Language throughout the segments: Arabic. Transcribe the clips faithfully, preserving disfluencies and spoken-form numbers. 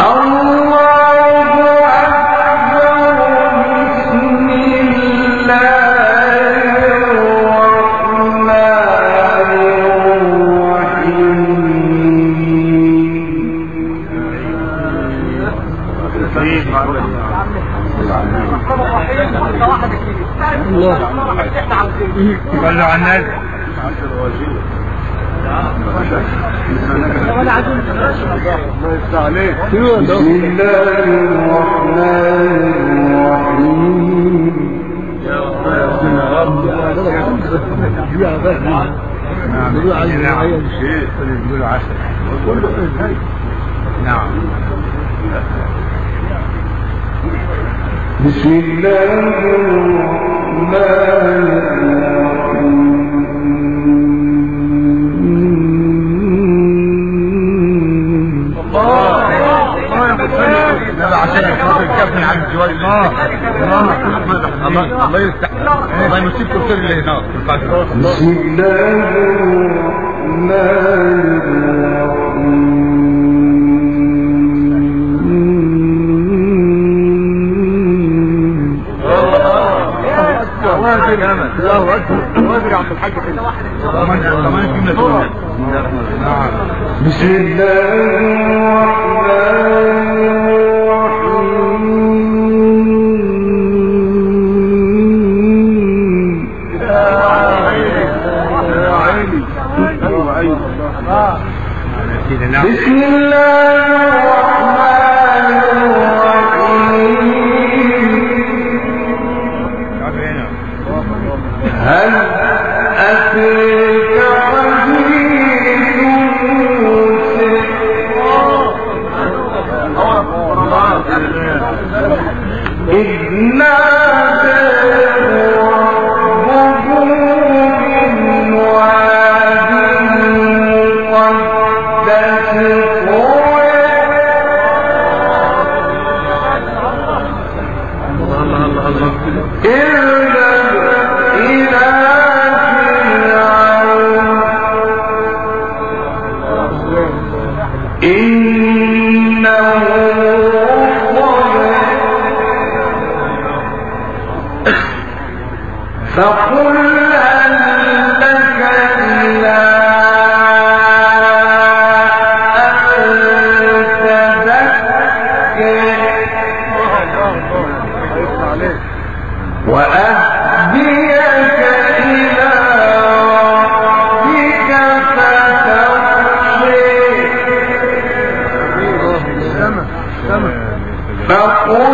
صلوا على النبي. بسم الله الرحمن الرحيم. نعم. بسم الله الرحمن الرحيم. الله يستحق الله يمسك كل اللي هناك. بسم الله الرحمن الرحيم. الله اكبر. وادري عبد الحاج كده كمان كمان جمله. بسم الله الرحمن بسم الله الرحمن الرحيم. هل أتيك حديث موسى إذ ناداه ربه من واد مقدس فقل هل لك إلى أن تزكى وأهديك إلى ربك فتخشى فقل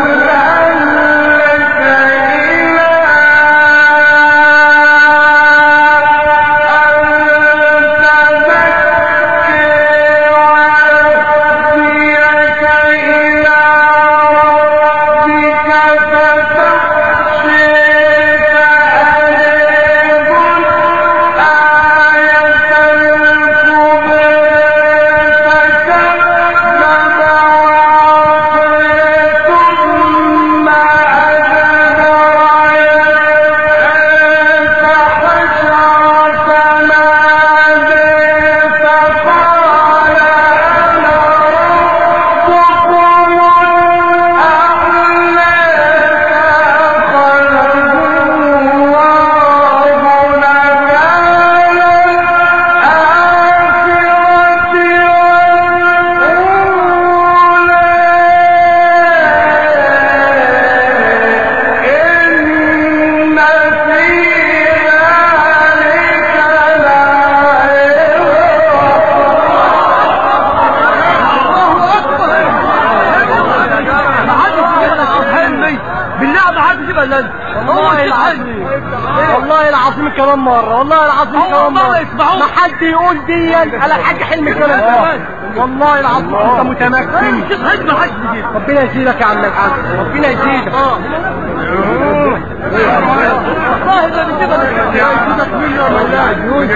والله العظيم كمان مرة والله العظيم كمان مرة ما حد يقول دي على حاجة حلم كمان والله العظيم انت متمكن. ربنا يزيدك يا عم الحاج ربنا يزيدك. والله ده بيجيبك يزيدك مليون والله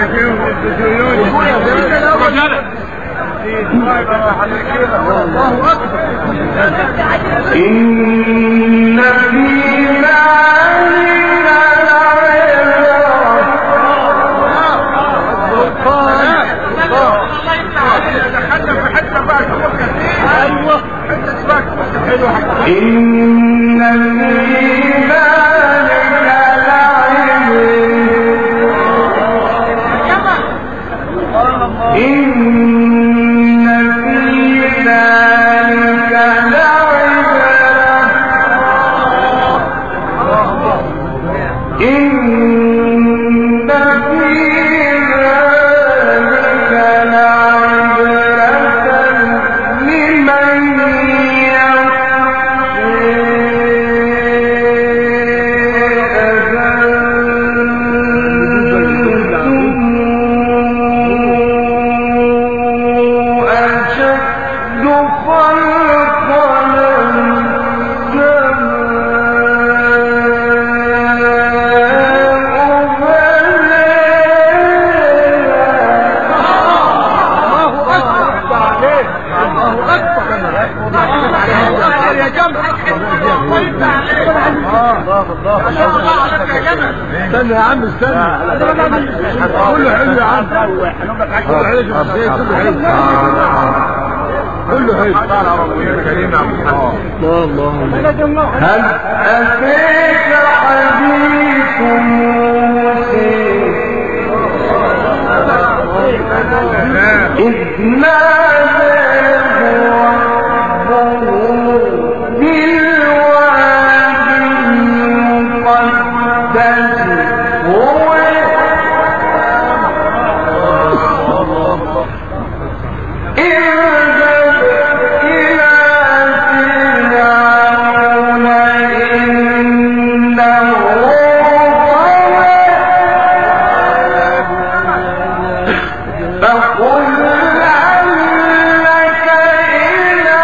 الله اكبر. إن في ايوه إن في ذلك لعبرة إن في ذلك لعبرة إن في ذلك لعبرة لمن استنى يا عم استنى كله حلو يا عم كله حلو كله حلو كريم يا عم الله هل أتيك حديث موسى إذ ناداه ربه بالوادي المقدس طوى اذهب إلى فرعون إنه طغى فقل هل لك إلى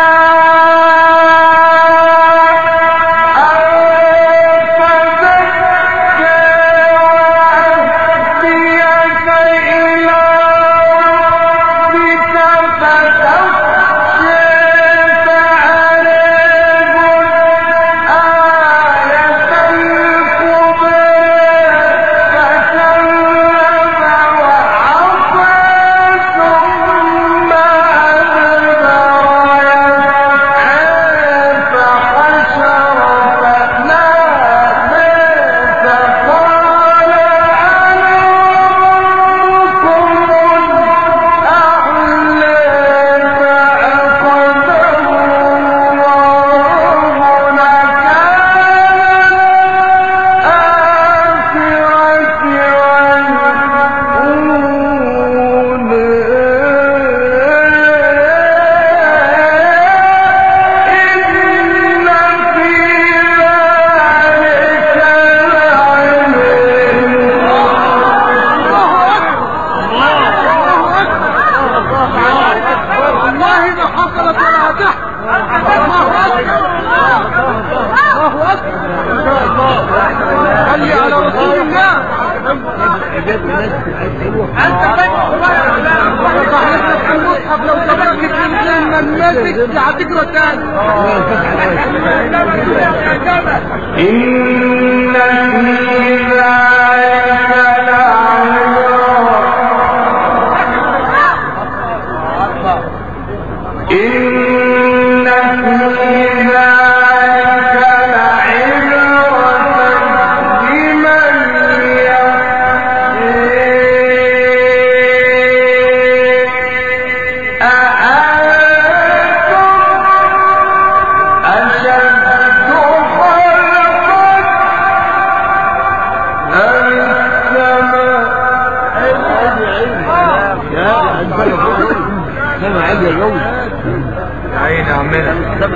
أن تزكى وأهديك إلى ربك فتخشى فأريهم آية الكبرى فكذب وعصى ثم أدبر يسعى فحشر فنادى فقال أنا ربكم الأعلى فأخذه الله نكال والله ما حصلت ولا تحت. الله اكبر صلي على رسول الله. انت صحيح المصحف لو تبكت من المسك هتقرا تاني. إن في ذلك لعبرة إن في ذلك لعبرة لمن يخشى أأنتم أشد خلقا أم السماء سمع عادي يا جوز عين عمنا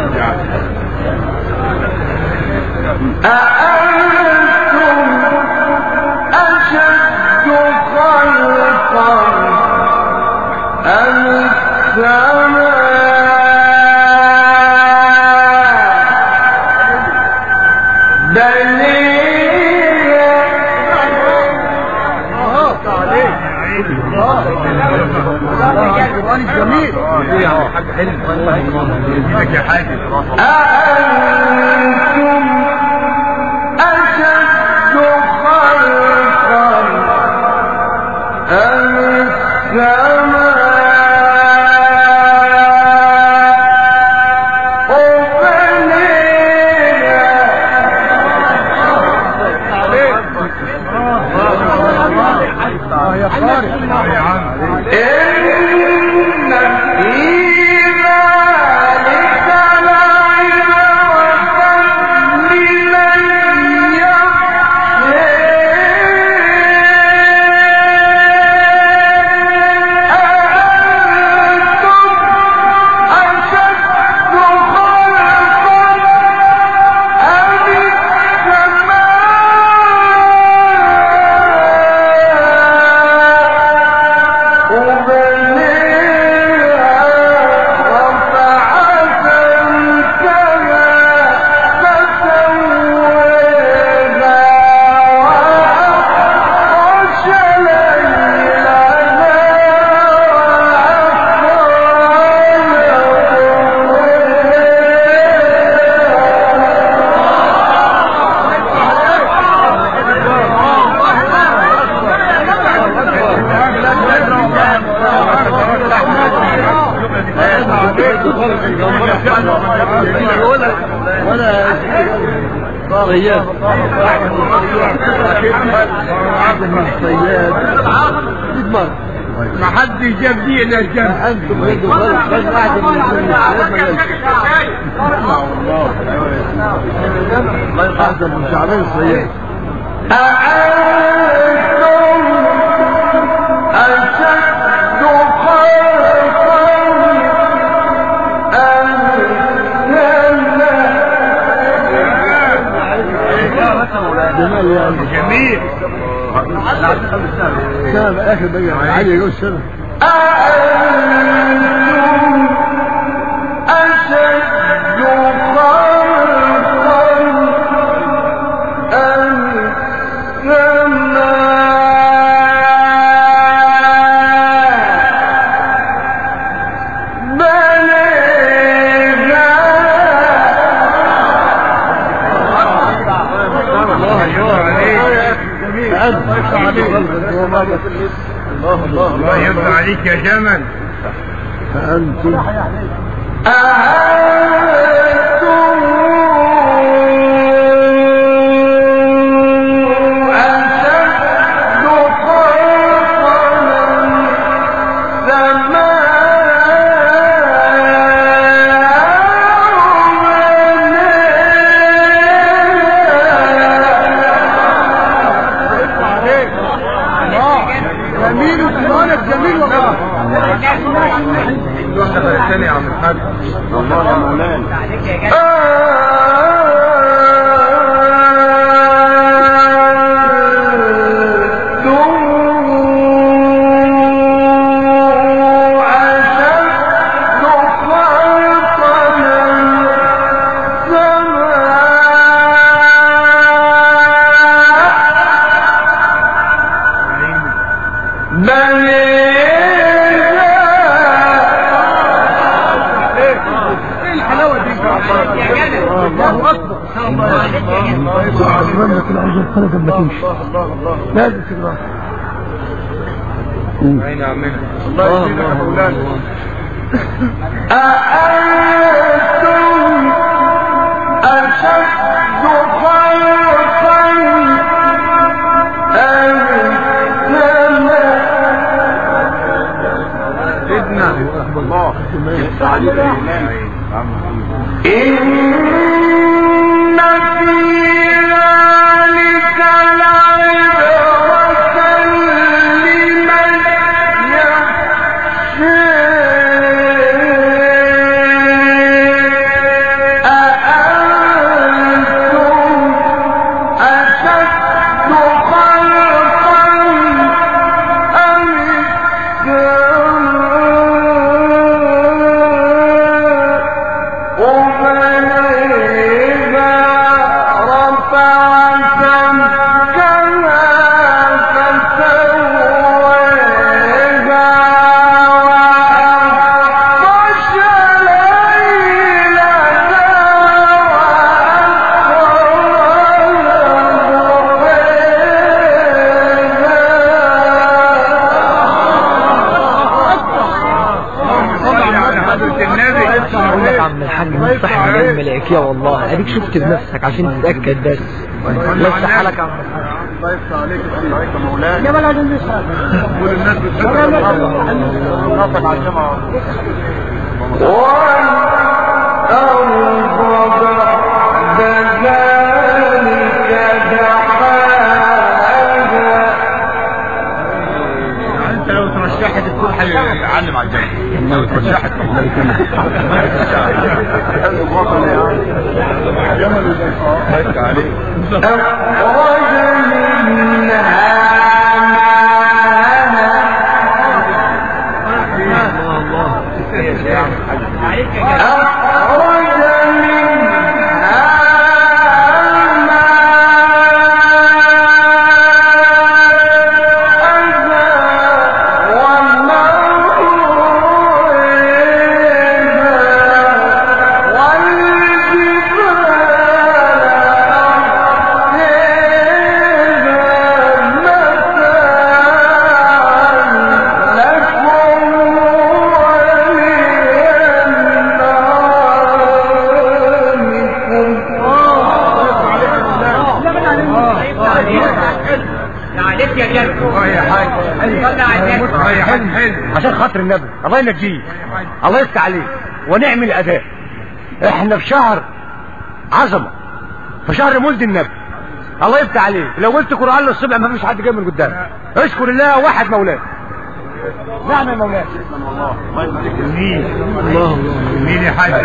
أأنتم أشد خلقا أم السماء القرآن الجميل يا حاج حلم والله يديك يا حاج. أأنتم أشد خلقا أم السماء ولا صياد صياد ما حد جاب دي الا الجنب انتم غيروا خالص بس واحد من الله يحفظك من شعبين صياد أأنتم أشد خلقا أم السماء؟ جميل سنة آخر بقى عادي يقول سنة أأنتم أشد خلقا أم الله يرضى عليك يا جمل. فأنتم الثاني يا عم الحاج والله يا مولانا خلق ما تمشي لازم تقرأ أين عمنا الله يسلمك يا مولانا أأنتم أشد خلقا أم السماء سيدنا الله إن في ذلك لعبرة لمن يخشى أأنتم أشد خلقا أم عم الحاج من صح من الملائكية والله اديك شفت بنفسك عشان تتأكد بس لا يفتح لك عم الله يفتح عليك يا مولانا يا بلد النساء كل الناس بتشكر الناطق على الجامعة والأرض بعد ذلك دحاها. انت لو ترشحت تكون هيعلم على الجامعة لو ترشحت أخرج منها أخرج منها لكم وللناس عشان خاطر النبي الله ينجيك الله يفتح عليك ونعمل اداء. احنا في شهر عظمه، في شهر مولد النبي الله يفتح عليك. لو قلت قرآن الصبح ما فيش حد جاي من قدام. اشكر الله واحد مولاه. نعم يا مولانا. جميل الله جميل يا حاج.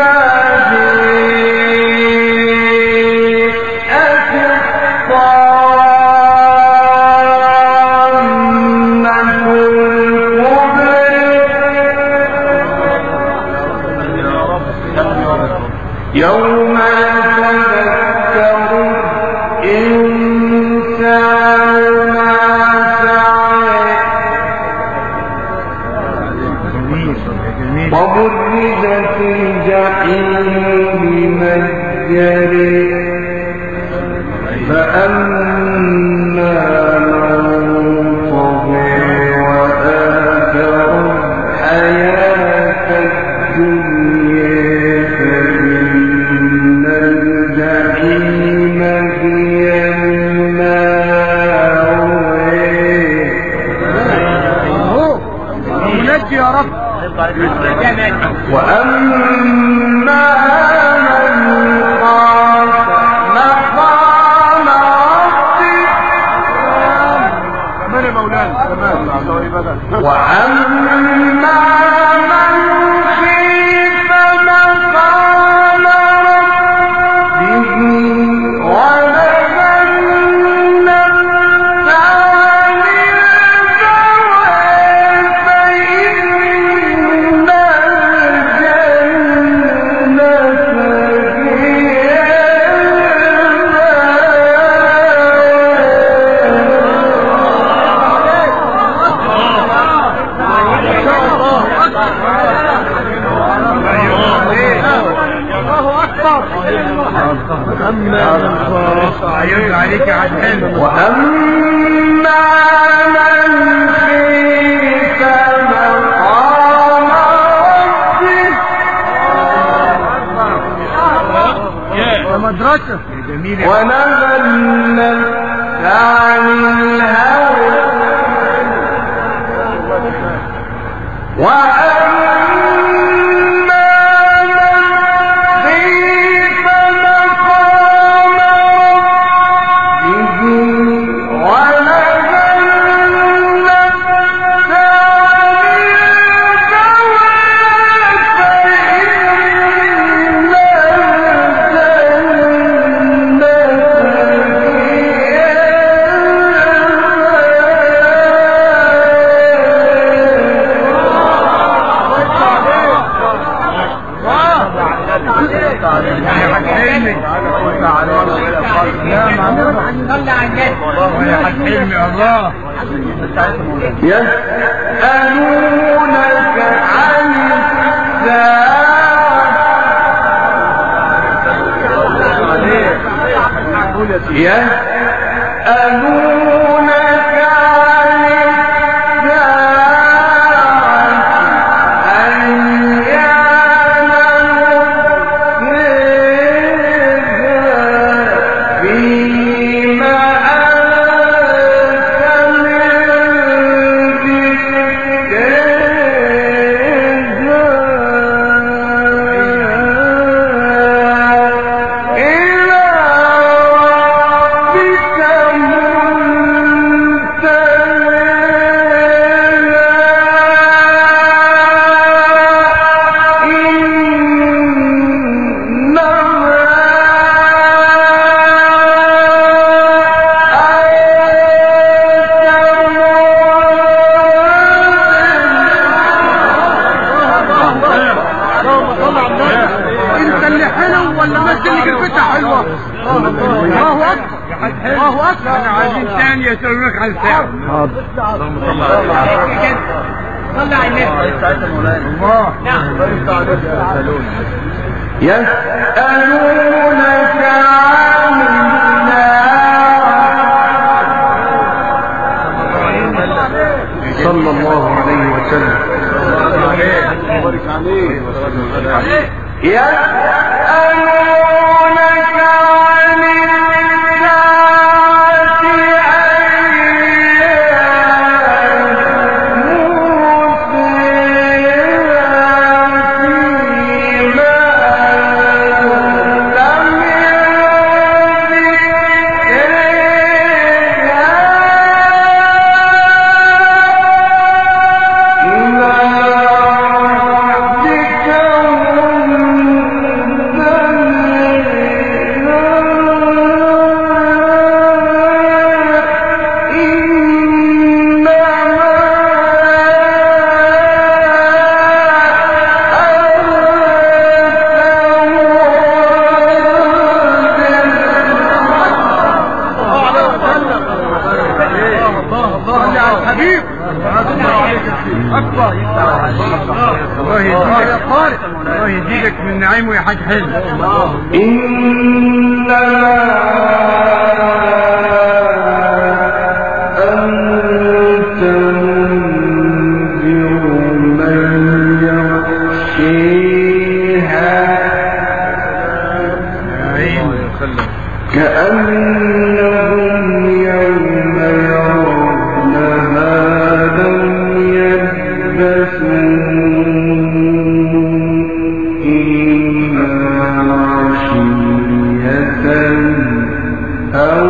يوم يتذكر الإنسان ما سعى وبرزت الجحيم لمن يرى فأما من طغى وآثر الحياة الدنيا فإن الجحيم هي المأوى. ونجي يا رب. وأما من خاف مقام ربه كمان يا مولانا كمان. وأما من خيف مقام ربه ونهى النفس عن الهوى فإن عليك يا عدنان. وأما من خيف مقام ربه مدرسة ونهى النفس عن الهوى يسألونك عن الساعة يسألونك عن الساعة أيان مرسلها فيما يسألونك عن الساعة. اللهم صل على صلى على النبي. الله. نعم. يسألونك عن الساعة صلى الله عليه وسلم. يسألونك عن الساعة يزيدك الله يزيدك من نعيمه يا حاج حلو. إنما أنت منذر من يخشيها كأنهم يوم يرونها لم يلبثوا إلا عشية أو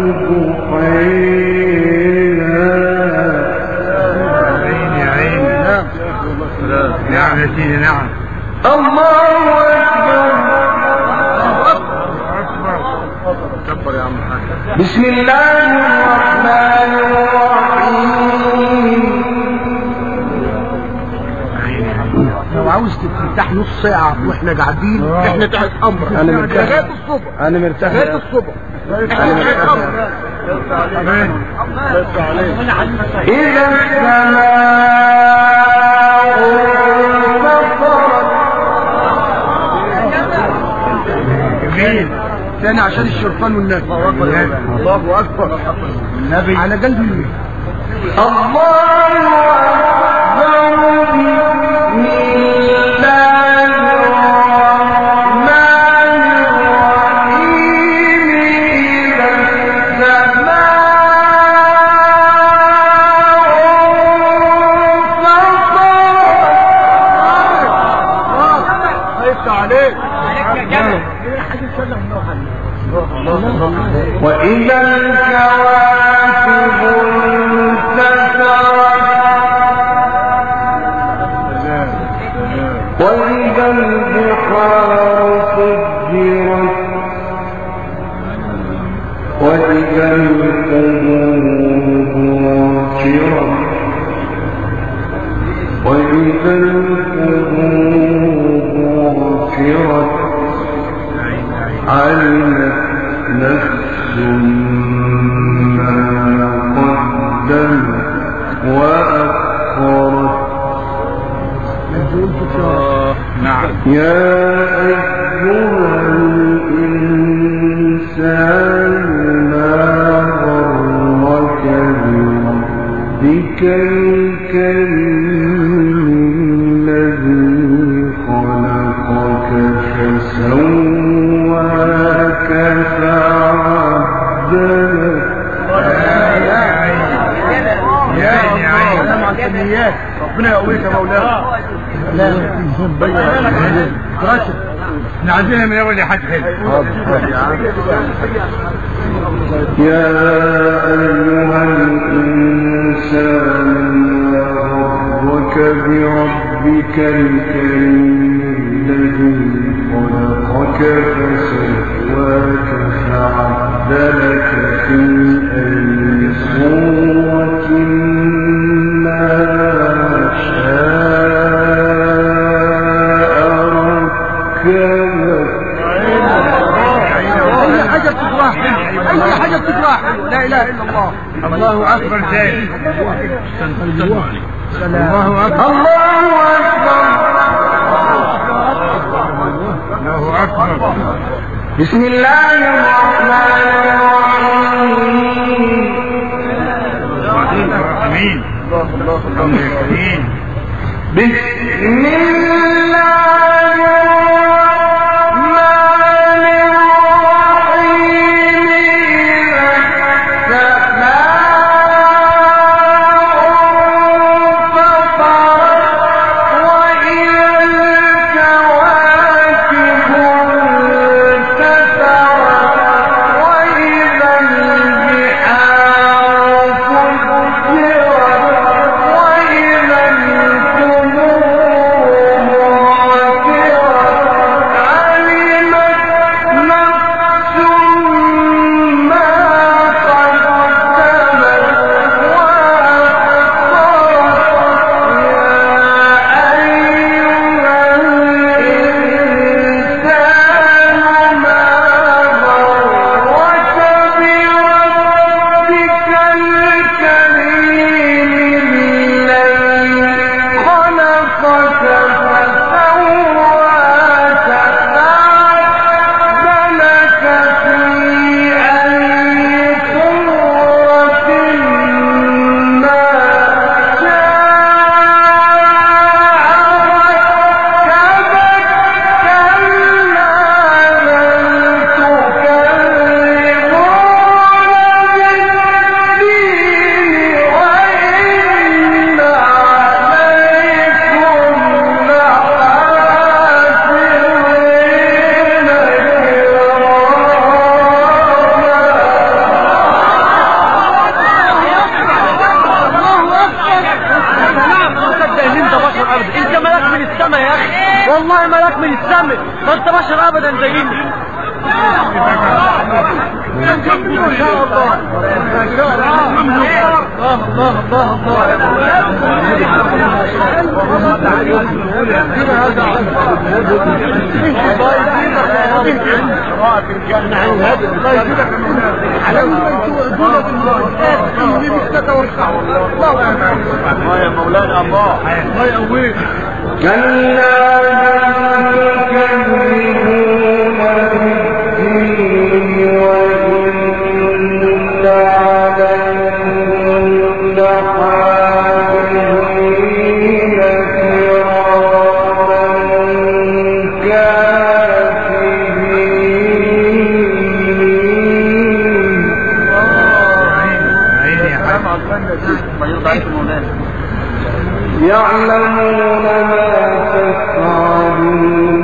ضحيها. عيني عيني. نعم يا سيدي نعم. الله أكبر. كبر يا عم الحاج. بسم الله الرحمن الرحيم. لو عاوز تفتح نص ساعة واحنا قاعدين احنا تحت امر. أنا مرتاح. لغاية الصبح. أنا مرتاح. لغاية الصبح. احنا تحت امر. إذا السماء انفطرت. جميل. تاني عشان الشرطان والنبي. الله اكبر. النبي على قلبي. الله أكبر. بسم الله الرحمن الرحيم. إذا السماء هيفتح عليك. وإذا الكواكب انتثرت. وإذا البحار فجرت. وإذا القبور بعثرت. وإذا القبور بعثرت. علمت نفس ما قدمت وأخرت. نعم. يا أيها الإنسان ما غرك بربك الكريم الذي خلقك فسواك فعدلك. يا عيني. ربنا يقويك يا مولانا. احنا عايزينها من اول يا حاج حلو. يا أيها الإنسان ما غرك بربك الكريم الذي خلقك فسواك فعدلك في أي صورة ما شاء ركبك. اي حاجة بتجراح اي حاجة بتجراح. لا اله الا الله. الله اكبر. تاني. الله اكبر. الله أكبر. الله اكبر. بسم الله الرحمن الرحيم. الرحيم. الرحيم. بسم الله الرحمن والله ملاك من السماء، ما انت بشر ابدا زينا. ما شاء الله ما شاء الله الله الله يا مولانا الله الله يقويك. كلا يعلمون ما تفعلون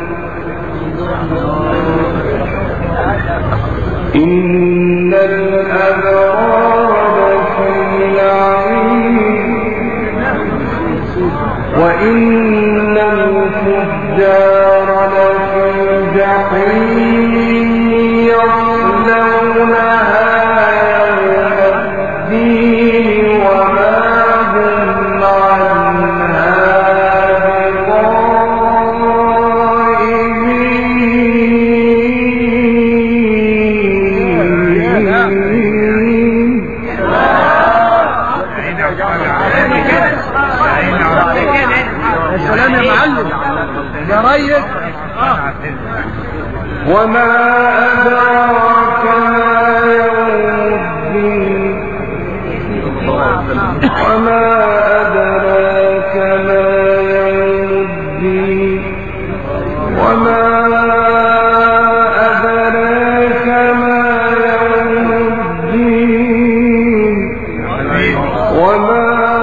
إن الأبرار لفي نعيم وإن الفجار لفي جحيم يصلونها يوم الدين وما وما أدراك ما يوم الدين وما أدراك ما يوم الدين وما أدراك ما يوم الدين وما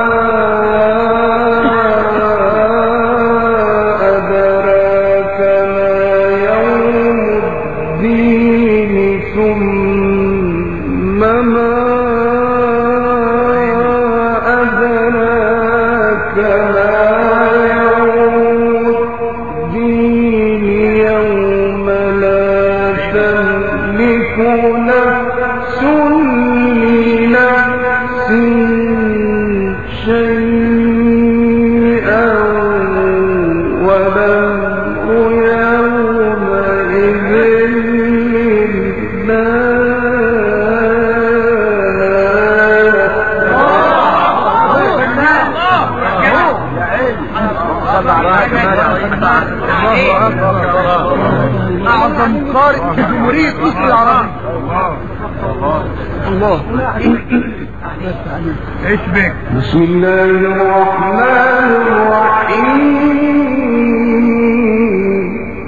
أعظم قارئ في جمهورية مصر العربية. الله ايش بك؟ بسم الله الرحمن الرحيم.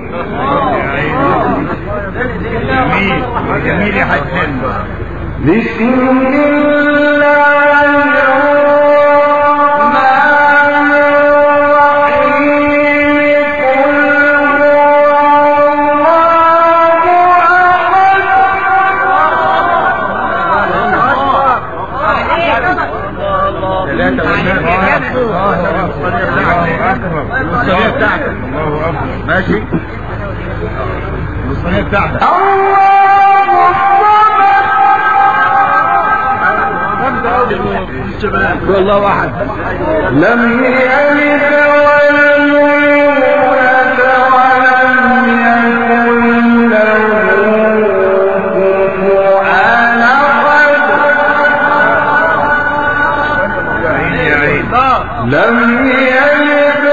جميل جميل يا حسن. بسم الله ماشي الصينية بتاعتك. الله الصمد والله واحد لم يلد ولم يولد ولم يكن له كفوا أحد. لم يلد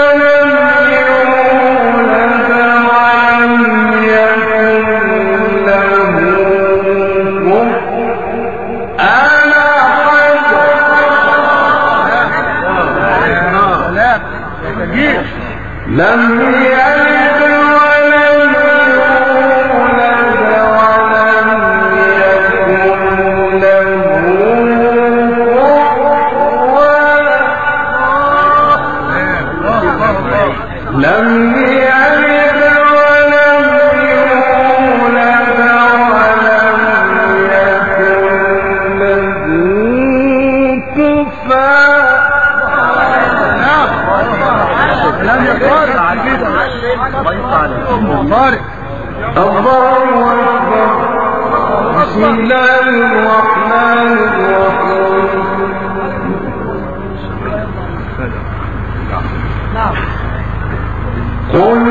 لم يلد ولم يولد ولم يكن له كفوا. لم يلد ولم يولد ولم يكن له كفوا. لم يكن طارق الله أكبر. بسم الله الرحمن الرحيم. قل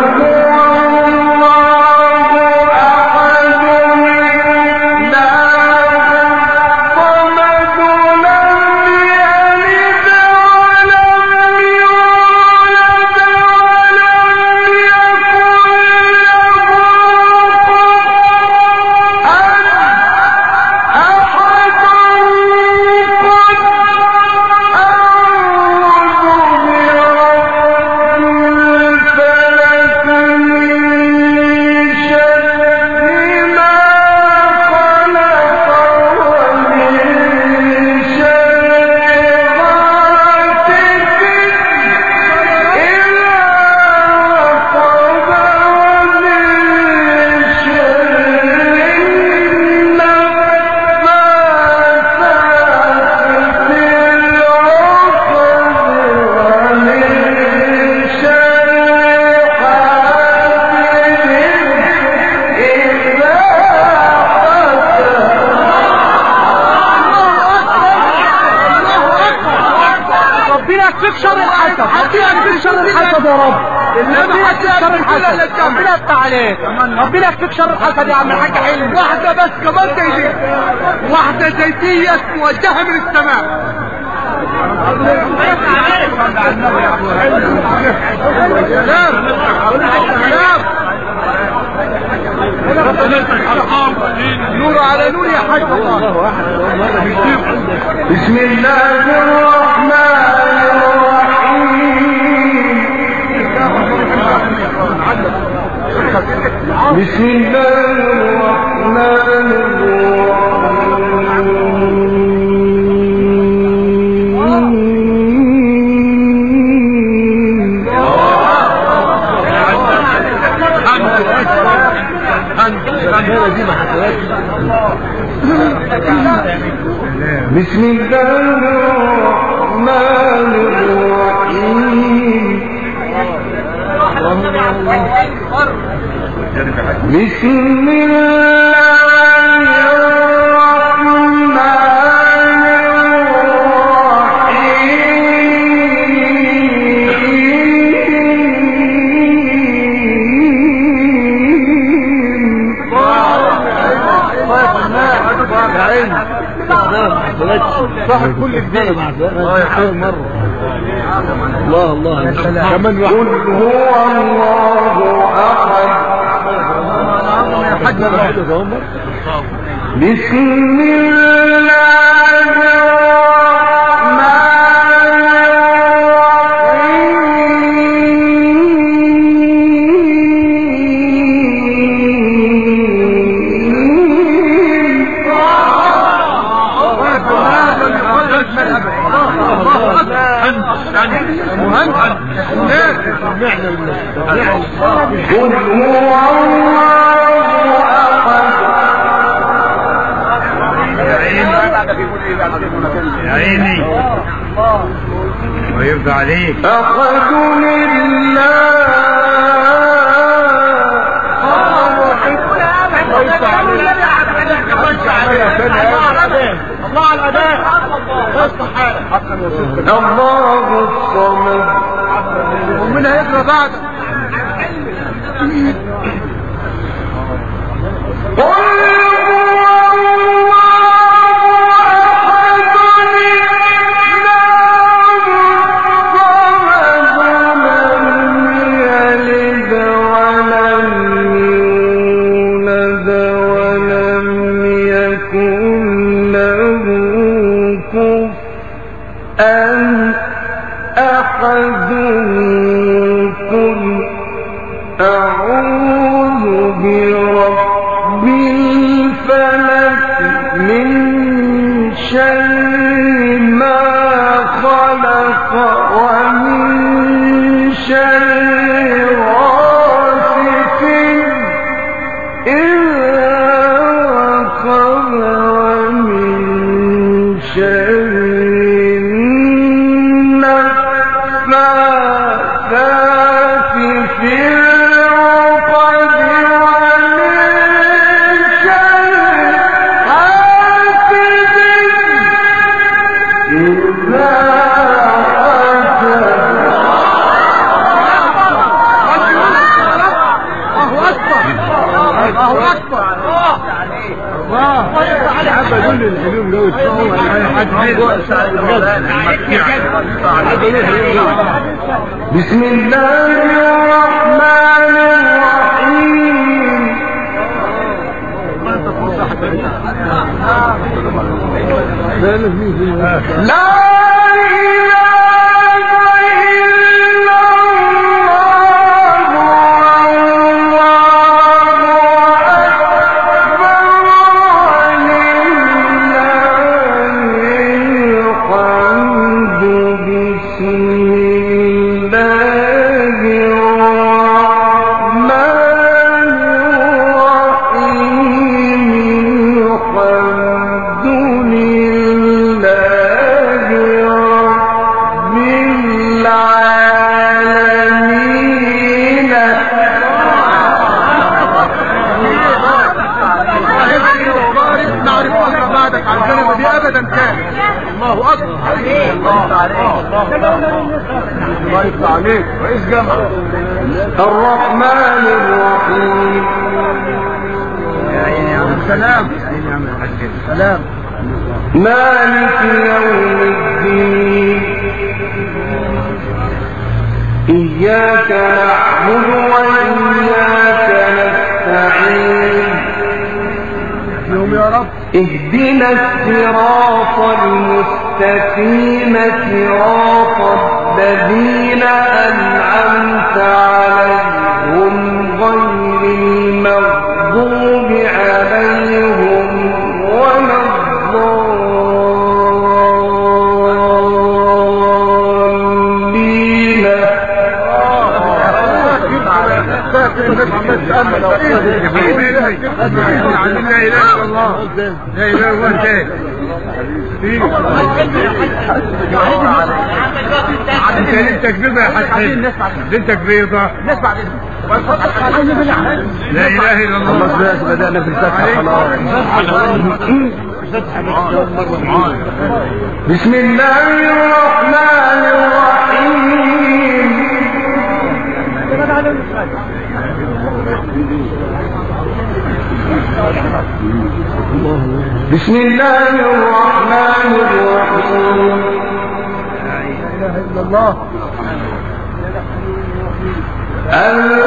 شر الحسد، ربنا يكفيك شر الحسد يا رب، ربنا يكفيك شر الحسد، ربنا يفتح عليك، ربنا يكفيك شر الحسد يا عم الحاج حلمي. واحدة بس كمان زي دي، واحدة زيتية موجهة من السماء. نور على نور يا حاج. بسم الله الرحمن الرحيم. بسم الله الرحمن بسم الله الرحمن الرحيم. بسم الله الرحمن الرحيم. صاحب كل الدين اه يا حبيبي مرة. الله الله كمان قل هو الله احد. بسم الله قل هو الله احد. يا عيني ويرضى عليك. احد لله. الله على الاداء. الله الصمد. ومن هيقرا بعد في كل الحلول لو اتفقوا بسم الله الرحمن الرحيم لا عليك رئيس جامعة الرحمن الرحيم يا عيني يا عم سلام يا عيني يا عم الحاج سلام مالك يوم الدين إياك نعبد وإياك نستعين يوم يا رب اهدنا الصراط المستقيم صراط الذين أنعمت عليهم غير المغضوب عليهم ولا الضالين لا إله إلا الله لا إله إلا الله انت ليلتك بيضة يا حسين ليلتك بيضة لا اله الا الله خلاص بدأنا في الفتحة خلاص بسم الله الرحمن الرحيم بسم الله الرحمن الرحيم لا اله الا الله الحمد